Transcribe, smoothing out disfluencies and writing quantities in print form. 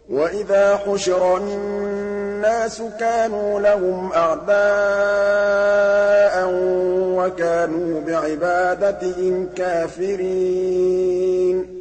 وَإِذَا حُشِرَ النَّاسُ كَانُوا لَهُمْ أَعْدَاءً وَكَانُوا بِعِبَادَتِهِمْ كَافِرِينَ